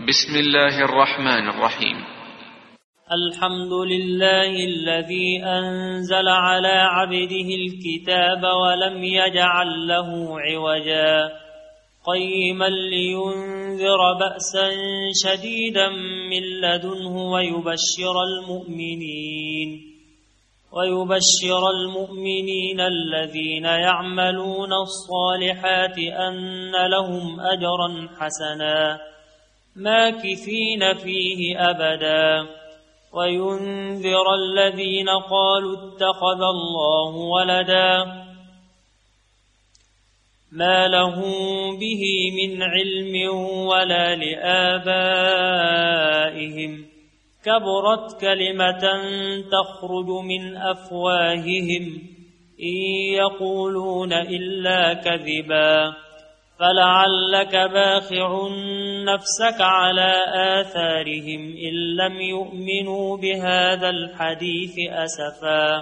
بسم الله الرحمن الرحيم. الحمد لله الذي أنزل على عبده الكتاب ولم يجعل له عوجا قيما لينذر بأسا شديدا من لدنه ويبشر المؤمنين الذين يعملون الصالحات أن لهم أجرا حسنا ماكثين فيه أبدا وينذر الذين قالوا اتخذ الله ولدا ما لهم به من علم ولا لآبائهم كبرت كلمة تخرج من أفواههم إن يقولون إلا كذبا فلعلك باخع نفسك على آثارهم إن لم يؤمنوا بهذا الحديث أسفا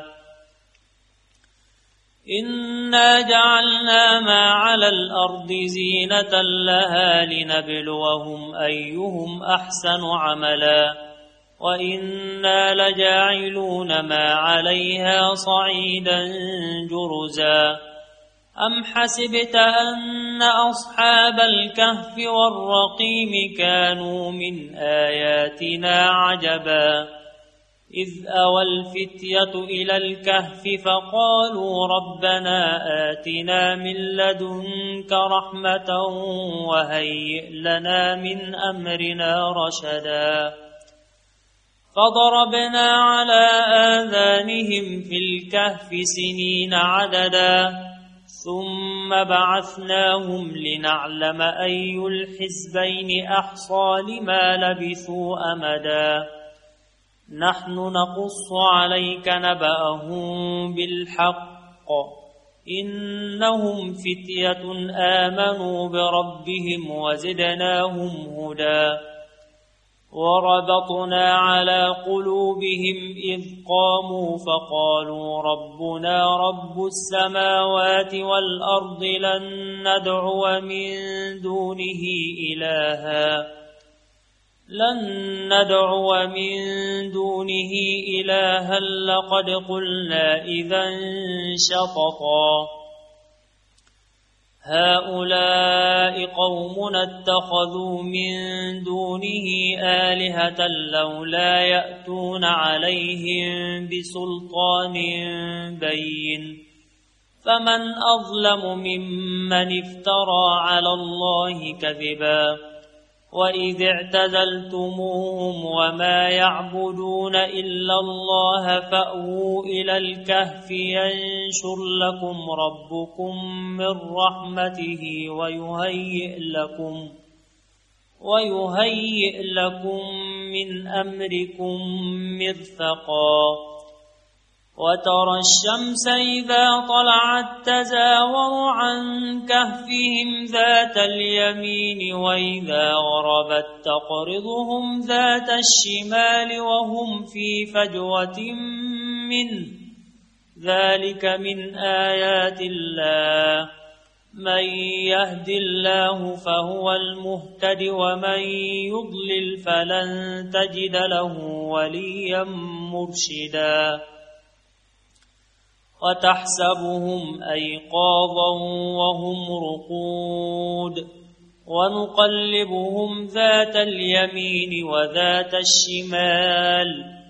إنا جعلنا ما على الأرض زينة لها لنبلوهم أيهم أحسن عملا وإنا لجاعلون ما عليها صعيدا جرزا أم حسبت أن أصحاب الكهف والرقيم كانوا من آياتنا عجبا إذ أوى الفتية إلى الكهف فقالوا ربنا آتنا من لدنك رحمة وهيئ لنا من أمرنا رشدا فضربنا على آذانهم في الكهف سنين عددا ثم بعثناهم لنعلم أي الحزبين أحصى لما لبثوا أمدا نحن نقص عليك نبأهم بالحق إنهم فتية آمنوا بربهم وزدناهم هدى وربطنا على قلوبهم إذ قاموا فقالوا ربنا رب السماوات والأرض لن ندعو من دونه إلها لقد قلنا إذا شططا هؤلاء قوم اتخذوا من دونه آلهة لولا يأتون عليهم بسلطان بين فمن أظلم ممن افترى على الله كذبا وإذ اعتزلتموهم وما يعبدون إلا الله فأووا إلى الكهف ينشر لكم ربكم من رحمته ويهيئ لكم من أمركم مرفقا وترى الشمس إذا طلعت تزاور عن كهفهم ذات اليمين وإذا غربت تقرضهم ذات الشمال وهم في فجوة منه ذلك من آيات الله من يهد الله فهو المهتد ومن يضلل فلن تجد له وليا مرشدا وتحسبهم أيقاظا وهم رقود ونقلبهم ذات اليمين وذات الشمال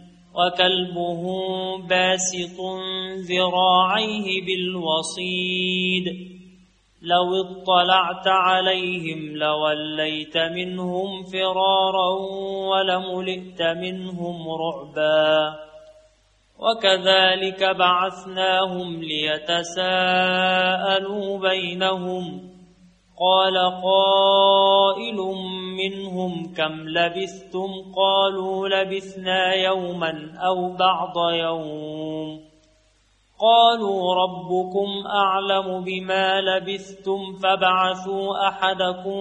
وكلبهم باسط ذراعيه بالوصيد لو اطلعت عليهم لوليت منهم فرارا ولملئت منهم رعبا وكذلك بعثناهم ليتساءلوا بينهم قال قائل منهم كم لبثتم قالوا لبثنا يوما أو بعض يوم قالوا ربكم أعلم بما لبثتم فابعثوا أحدكم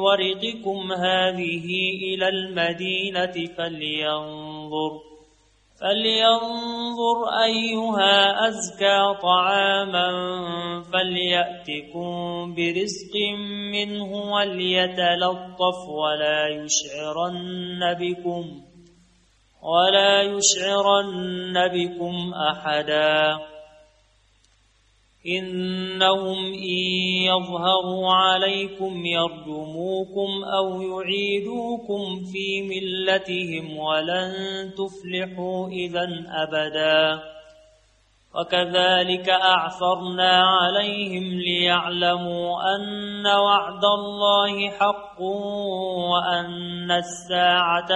بورقكم هذه إلى المدينة فلينظر أيها أزكى طعاما فليأتكم برزق منه وليتلطف ولا يشعرن بكم أحدا إنهم إن يظهروا عليكم يرجموكم أو يعيدوكم في ملتهم ولن تفلحوا إذا أبدا وكذلك أعثرنا عليهم ليعلموا أن وعد الله حق وأن الساعة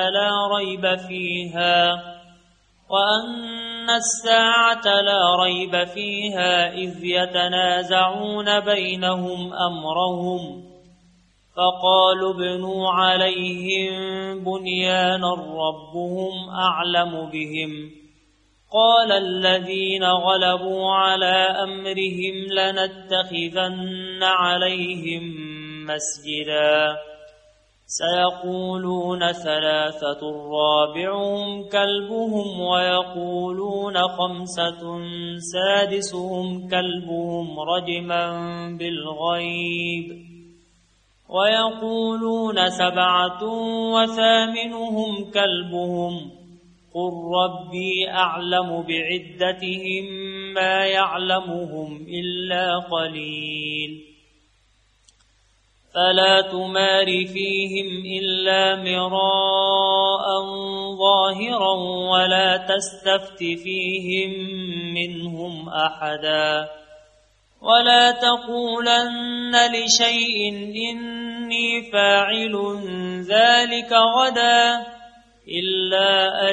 لا ريب فيها إذ يتنازعون بينهم أمرهم فقالوا ابنوا عليهم بنيانا ربهم أعلم بهم قال الذين غلبوا على أمرهم لنتخذن عليهم مسجدا سيقولون 3 رابعهم كلبهم ويقولون 5 سادسهم كلبهم رجما بالغيب ويقولون 7 وثامنهم كلبهم قل ربي أعلم بعدتهم ما يعلمهم إلا قليل فلا تمار فيهم إلا مراء ظاهرا ولا تستفت فيهم منهم أحدا ولا تقولن لشيء إني فاعل ذلك غدا إلا أن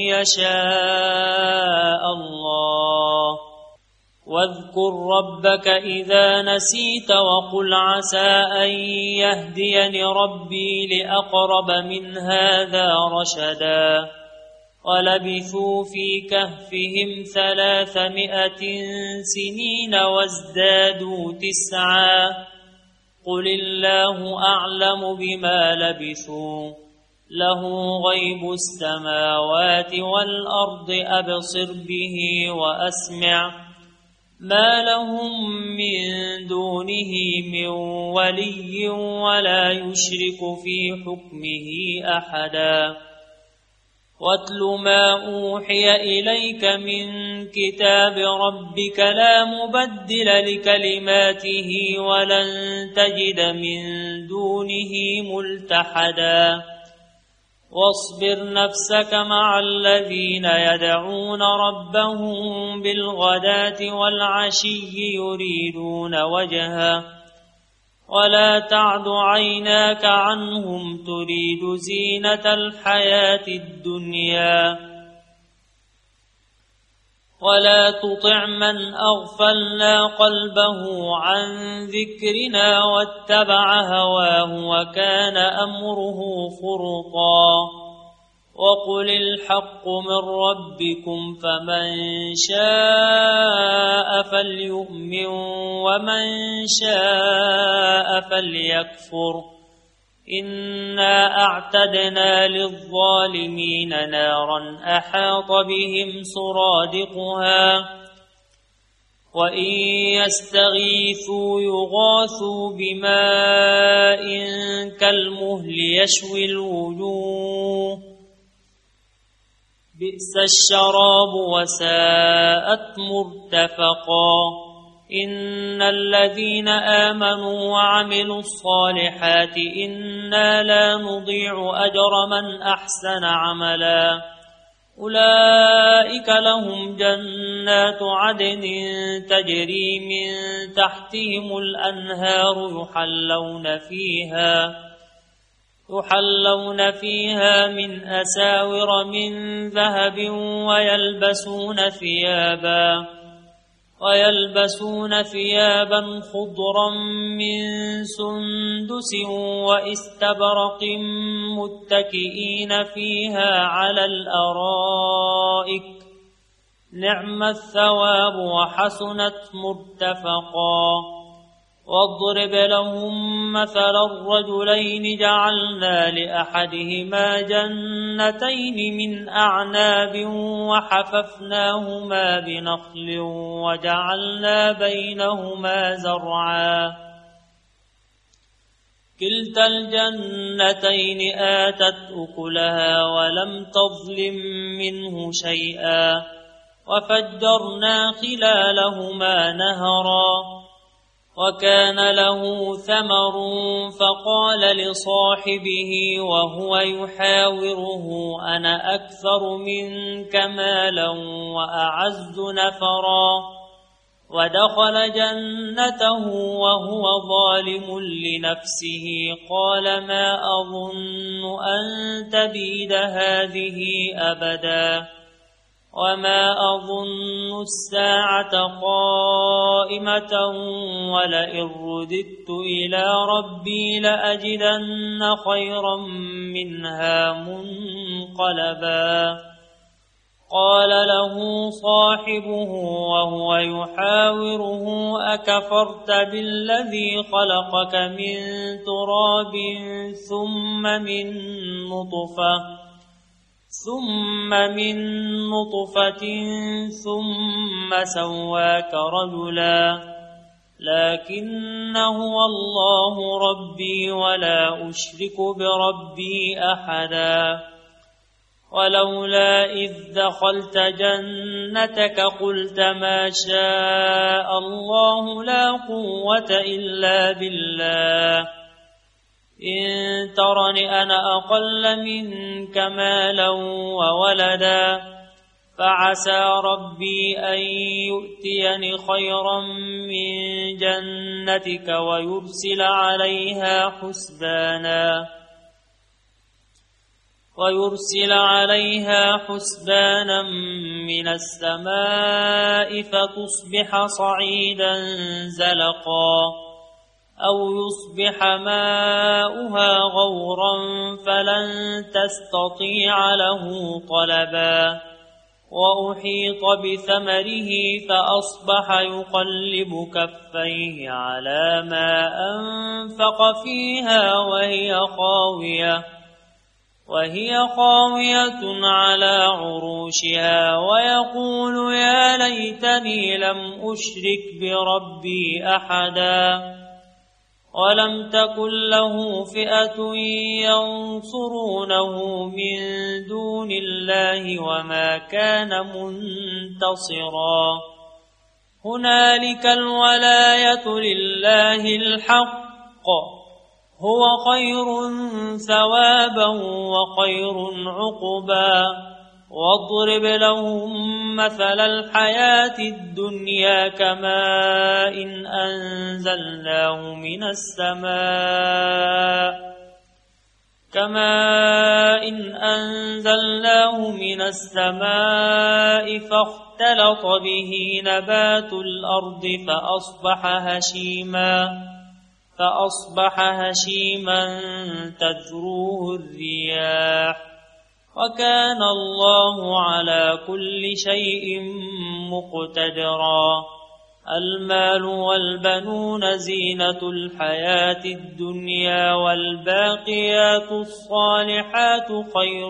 يشاء الله واذكر ربك إذا نسيت وقل عسى أن يهديني ربي لأقرب من هذا رشدا ولبثوا في كهفهم 300 سنين وازدادوا 9 قل الله أعلم بما لبثوا له غيب السماوات والأرض أبصر به وأسمع ما لهم من دونه من ولي ولا يشرك في حكمه أحدا واتل ما أوحي إليك من كتاب ربك لا مبدل لكلماته ولن تجد من دونه ملتحدا واصبر نفسك مع الذين يدعون ربهم بالغداة والعشي يريدون وجهه ولا تعد عيناك عنهم تريد زينة الحياة الدنيا ولا تطع من أغفلنا قلبه عن ذكرنا واتبع هواه وكان أمره فرطا وقل الحق من ربكم فمن شاء فليؤمن ومن شاء فليكفر إنا أعتدنا للظالمين نارا أحاط بهم سرادقها وإن يستغيثوا يغاثوا بماء كالمهل يشوي الوجوه بئس الشراب وساءت مرتفقا إن الذين آمنوا وعملوا الصالحات إنا لا نضيع أجر من أحسن عملا أولئك لهم جنات عدن تجري من تحتهم الأنهار يحلون فيها من أساور من ذهب ويلبسون ثيابا خضرا من سندس واستبرق متكئين فيها على الأرائك نعم الثواب وحسنت مرتفقا واضرب لهم مثل الرجلين جعلنا لأحدهما جنتين من أعناب وحففناهما بنخل وجعلنا بينهما زرعا كلتا الجنتين آتت أكلها ولم تظلم منه شيئا وفجرنا خلالهما نهرا وكان له ثمر فقال لصاحبه وهو يحاوره أنا أكثر منك مالا وأعز نفرا ودخل جنته وهو ظالم لنفسه قال ما أظن أن تبيد هذه أبدا وما أظن الساعة قائمة ولئن رددت إلى ربي لأجدن خيرا منها منقلبا قال له صاحبه وهو يحاوره أكفرت بالذي خلقك من تراب ثم من نطفة ثم سواك رجلا لكن هو الله ربي ولا أشرك بربي أحدا ولولا إذ دخلت جنتك قلت ما شاء الله لا قوة إلا بالله إن ترني أنا أقل منك مالا وولدا فعسى ربي أن يؤتيني خيرا من جنتك ويرسل عليها حسبانا من السماء فتصبح صعيدا زلقا أو يصبح ماؤها غورا فلن تستطيع له طلبا وأحيط بثمره فأصبح يقلب كفيه على ما أنفق فيها وهي خاوية على عروشها ويقول يا ليتني لم أشرك بربي أحدا ولم تكن له فئة ينصرونه من دون الله وما كان منتصرا هنالك الولاية لله الحق هو خير ثوابا وخير عقبا واضرب لهم مثل الحياة الدنيا كماء أنزلناه من السماء فاختلط به نبات الأرض فأصبح هشيما تذروه الرياح وكان الله على كل شيء مقتدرا المال والبنون زينة الحياة الدنيا والباقيات الصالحات خير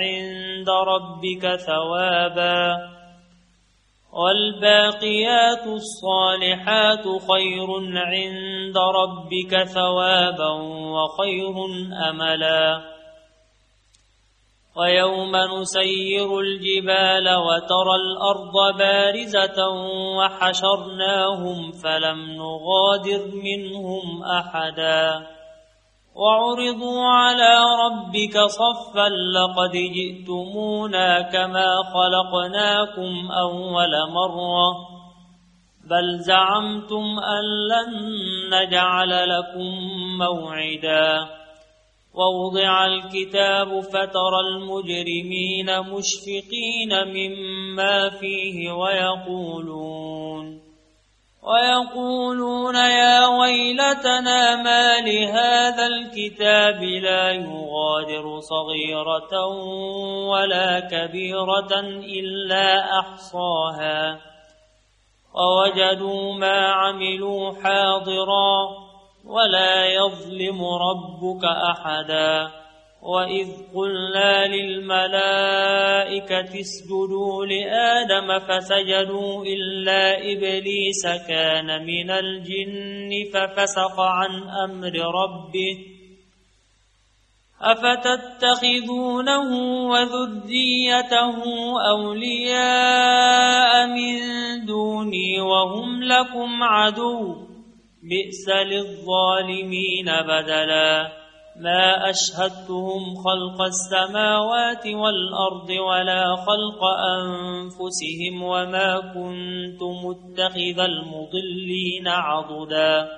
عند ربك ثوابا وخير أملا ويوم نسير الجبال وترى الأرض بارزة وحشرناهم فلم نغادر منهم أحدا وعرضوا على ربك صفا لقد جئتمونا كما خلقناكم أول مرة بل زعمتم أن لن نجعل لكم موعدا ووضع الكتاب فترى المجرمين مشفقين مما فيه ويقولون يا ويلتنا ما لهذا الكتاب لا يغادر صغيرة ولا كبيرة إلا أحصاها ووجدوا ما عملوا حاضرا ولا يظلم ربك أحدا. وإذ قلنا للملائكة اسجدوا لآدم فسجدوا إلا إبليس كان من الجن ففسق عن أمر ربه أفتتخذونه وذريته أولياء من دوني وهم لكم عدو بئس للظالمين بدلا. ما أشهدتهم خلق السماوات والأرض ولا خلق أنفسهم وما كنت متخذ المضلين عضدا.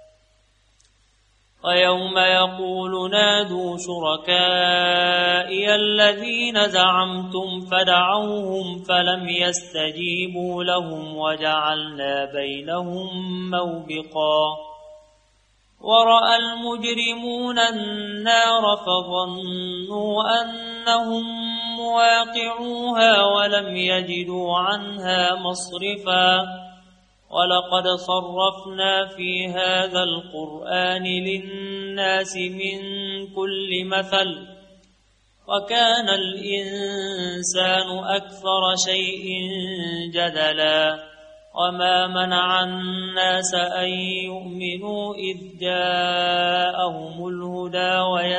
ويوم يقول نادوا شركائي الذين زعمتم فدعوهم فلم يستجيبوا لهم وجعلنا بينهم موبقا. ورأى المجرمون النار فظنوا أنهم مواقعوها ولم يجدوا عنها مصرفا. ولقد صرفنا في هذا القرآن للناس من كل مثل وكان الإنسان أكثر شيء جدلا. وما منع الناس أن يؤمنوا إذ جاءهم الهدى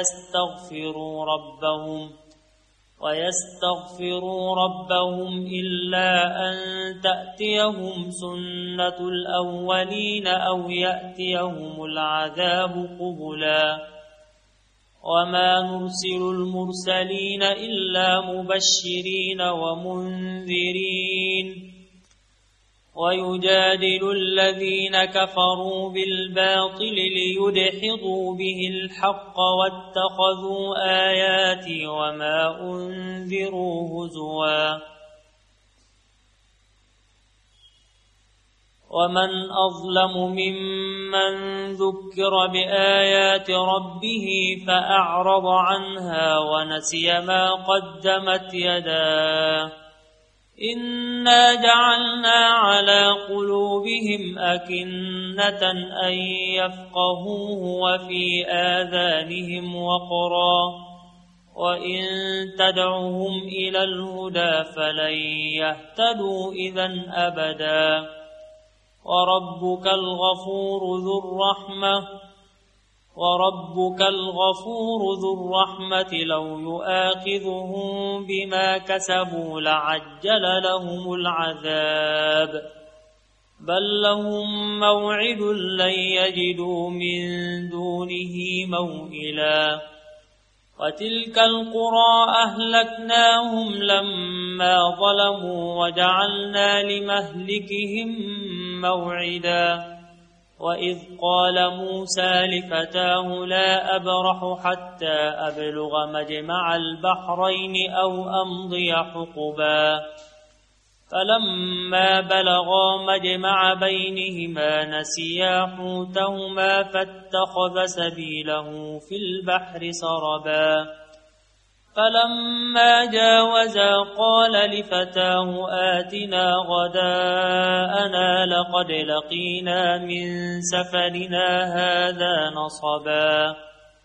ويستغفروا ربهم إلا أن تأتيهم سنة الأولين أو يأتيهم العذاب قبلا. وما نرسل المرسلين إلا مبشرين ومنذرين. ويجادل الذين كفروا بالباطل ليدحضوا به الحق واتخذوا آياتي وما أنذروا هزوا. ومن أظلم ممن ذكر بآيات ربه فأعرض عنها ونسي ما قدمت يداه. إنا جعلنا على قلوبهم أكنة أن يفقهوه وفي آذانهم وقرا وإن تدعهم إلى الهدى فلن يهتدوا إذا أبدا. وربك الغفور ذو الرحمة لو يؤاخذهم بما كسبوا لعجل لهم العذاب بل لهم موعد لن يجدوا من دونه موئلا. وتلك القرى أهلكناهم لما ظلموا وجعلنا لمهلكهم موعدا. وإذ قال موسى لفتاه لا أبرح حتى أبلغ مجمع البحرين أو أمضي حقبا. فلما بلغا مجمع بينهما نسيا حوتهما فاتخذ سبيله في البحر سربا. فلما جاوزا قال لفتاه آتنا غداءنا لقد لقينا من سفرنا هذا نصبا.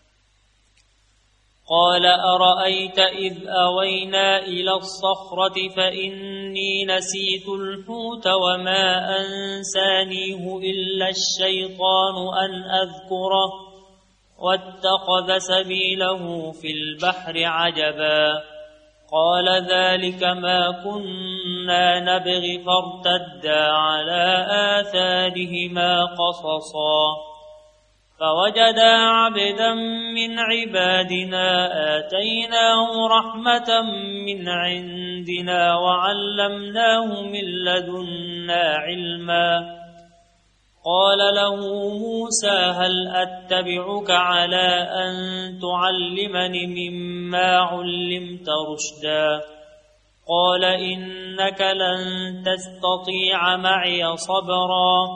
قال أرأيت إذ أوينا إلى الصخرة فإني نسيت الحوت وما أنسانيه إلا الشيطان أن أذكره واتخذ سبيله في البحر عجبا. قال ذلك ما كنا نبغي فارتدا على آثارهما قصصا. فوجدا عبدا من عبادنا آتيناه رحمة من عندنا وعلمناه من لدنا علما. قال له موسى هل أتبعك على أن تعلمني مما علمت رشدا. قال إنك لن تستطيع معي صبرا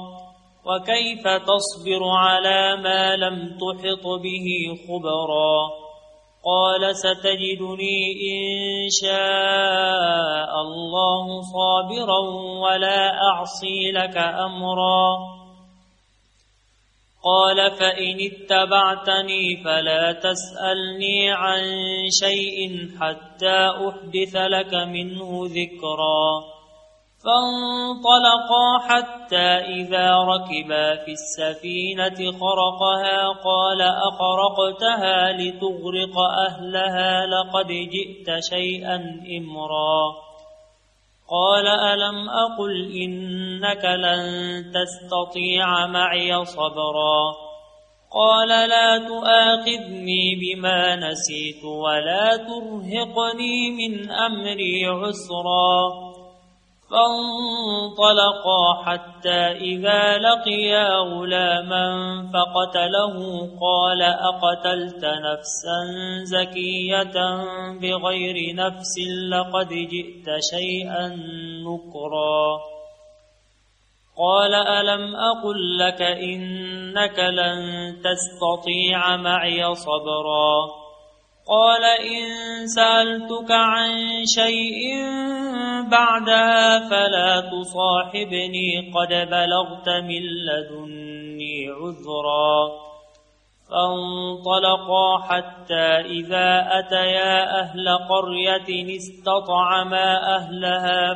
وكيف تصبر على ما لم تحط به خبرا. قال ستجدني إن شاء الله صابرا ولا أعصي لك أمرا قال فإن اتبعتني فلا تسألني عن شيء حتى أحدث لك منه ذكرا فانطلقا حتى إذا ركبا في السفينة خرقها قال أخرقتها لتغرق أهلها لقد جئت شيئا إمرا قال ألم أقل إنك لن تستطيع معي صبرا قال لا تؤاخذني بما نسيت ولا ترهقني من أمري عسرا فانطلقا حتى إذا لقيا غلاما فقتله قال أقتلت نفسا زكية بغير نفس لقد جئت شيئا نكرا قال ألم أقل لك إنك لن تستطيع معي صبرا قال إن سألتك عن شيء بعدها فلا تصاحبني قد بلغت من لدني عذرا فانطلقا حتى إذا أتيا أهل قرية استطعما أهلها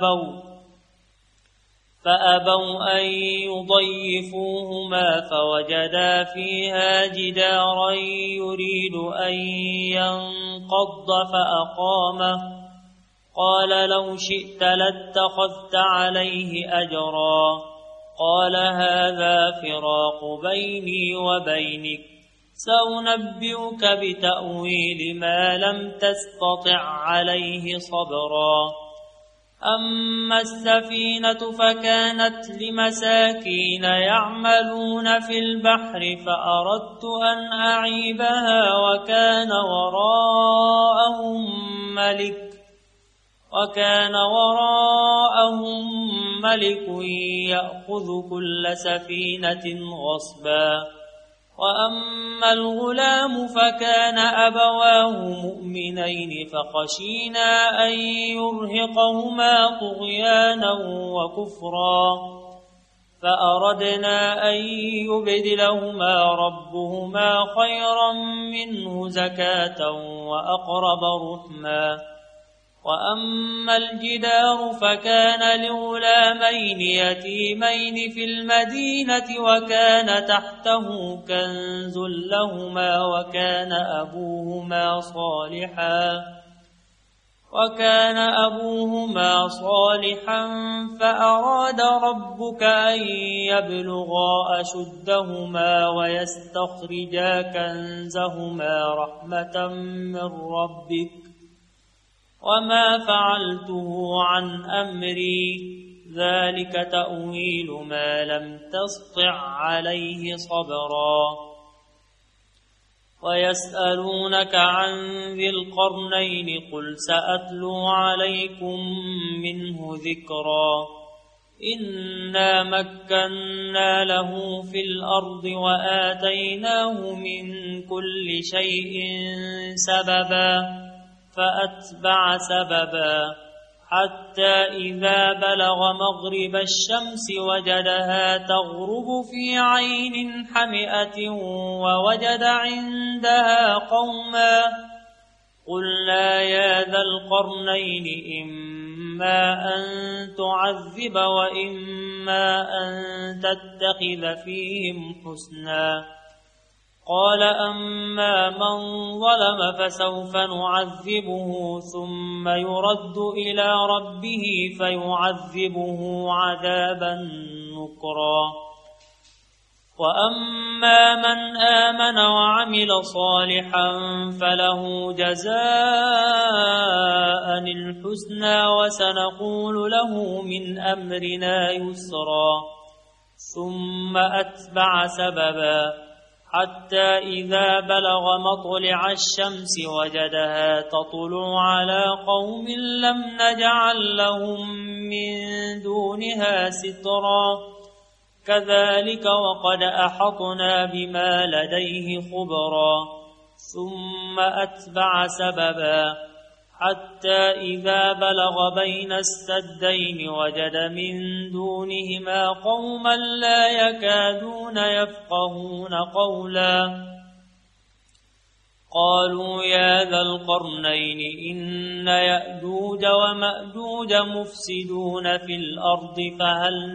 فأبوا أن يضيفوهما فوجدا فيها جدارا يريد أن ينقض فأقامه قال لو شئت لاتخذت عليه أجرا قال هذا فراق بيني وبينك سأنبئك بتأويل ما لم تستطع عليه صبرا أما السفينة فكانت لمساكين يعملون في البحر فأردت أن أعيبها وكان وراءهم ملك يأخذ كل سفينة غصبا وأما الغلام فكان أبواه مؤمنين فخشينا أن يرهقهما طغيانا وكفرا فأردنا أن يبدلهما ربهما خيرا منه زكاة وأقرب رحما وأما الجدار فكان لغلامين يتيمين في المدينة وكان تحته كنز لهما وكان أبوهما صالحا فأراد ربك أن يبلغا أشدهما ويستخرجا كنزهما رحمة من ربك وما فعلته عن أمري ذلك تأويل ما لم تسطع عليه صبرا ويسألونك عن ذي القرنين قل سأتلو عليكم منه ذكرا إنا مكنا له في الأرض وآتيناه من كل شيء سببا فأتبع سببا حتى إذا بلغ مغرب الشمس وجدها تغرب في عين حمئة ووجد عندها قوما قلنا يا ذا القرنين إما أن تعذب وإما أن تتخذ فيهم حسنا قال أما من ظلم فسوف نعذبه ثم يرد إلى ربه فيعذبه عذابا نكرا وأما من آمن وعمل صالحا فله جزاء الحسنى وسنقول له من أمرنا يسرا ثم أتبع سببا حتى إذا بلغ مطلع الشمس وجدها تطلع على قوم لم نجعل لهم من دونها سترا كذلك وقد أحطنا بما لديه خبرا ثم أتبع سببا حتى إذا بلغ بين السدين وجد من دونهما قوما لا يكادون يفقهون قولا قالوا يا ذا القرنين إن يأجوج ومأجوج مفسدون في الأرض فهل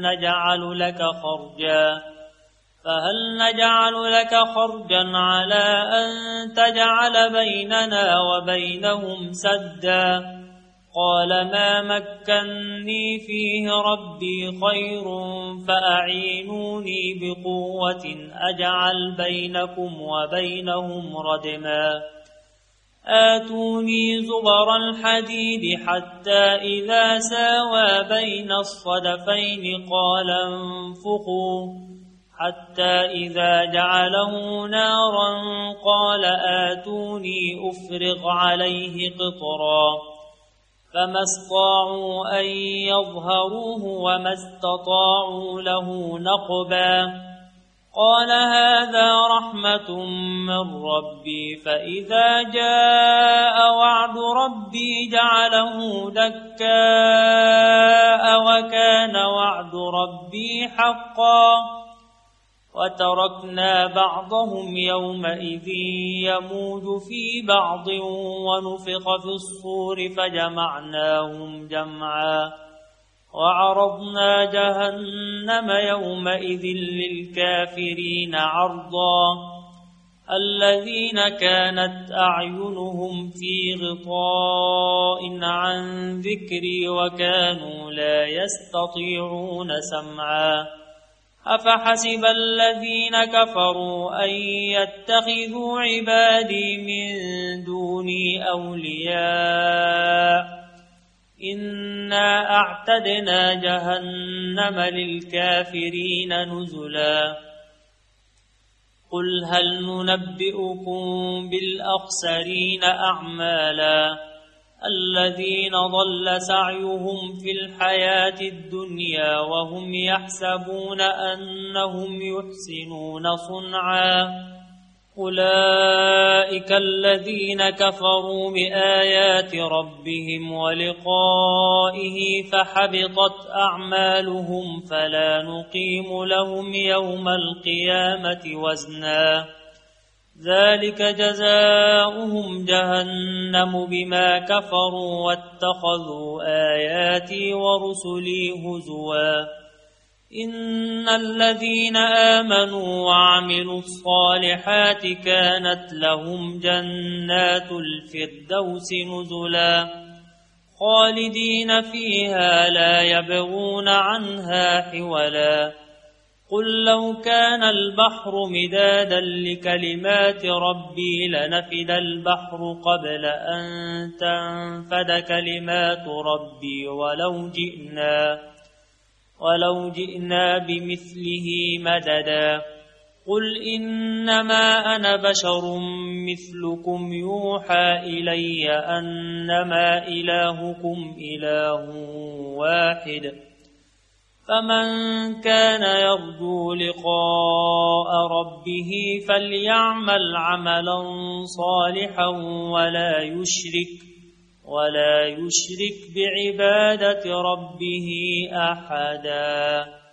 نجعل لك خرجا على أن تجعل بيننا وبينهم سدا قال ما مكني فيه ربي خير فأعينوني بقوة أجعل بينكم وبينهم ردما آتوني زبر الحديد حتى إذا ساوى بين الصدفين قال انفخوا حتى إذا جعله نارا قال آتوني أفرغ عليه قطرا فما استطاعوا أن يظهروه وما استطاعوا له نقبا قال هذا رحمة من ربي فإذا جاء وعد ربي جعله دكاء وكان وعد ربي حقا وتركنا بعضهم يومئذ يموج في بعض ونفخ في الصور فجمعناهم جمعا وعرضنا جهنم يومئذ للكافرين عرضا الذين كانت أعينهم في غطاء عن ذكري وكانوا لا يستطيعون سمعا أفحسب الذين كفروا أن يتخذوا عبادي من دوني أولياء إنا أعتدنا جهنم للكافرين نزلا قل هل ننبئكم بالأخسرين أعمالا الذين ضل سعيهم في الحياة الدنيا وهم يحسبون أنهم يحسنون صنعا أولئك الذين كفروا بآيات ربهم ولقائه فحبطت أعمالهم فلا نقيم لهم يوم القيامة وزنا ذلك جزاؤهم جهنم بما كفروا واتخذوا آياتي ورسلي هزوا إن الذين آمنوا وعملوا الصالحات كانت لهم جنات الفردوس نزلا خالدين فيها لا يبغون عنها حولا قل لو كان البحر مدادا لكلمات ربي لنفد البحر قبل أن تنفد كلمات ربي ولو جئنا بمثله مددا قل إنما أنا بشر مثلكم يوحى إلي أنما إلهكم إله واحد فمن كان يرجو لقاء ربه فليعمل عملا صالحا ولا يشرك بعبادة ربه أحدا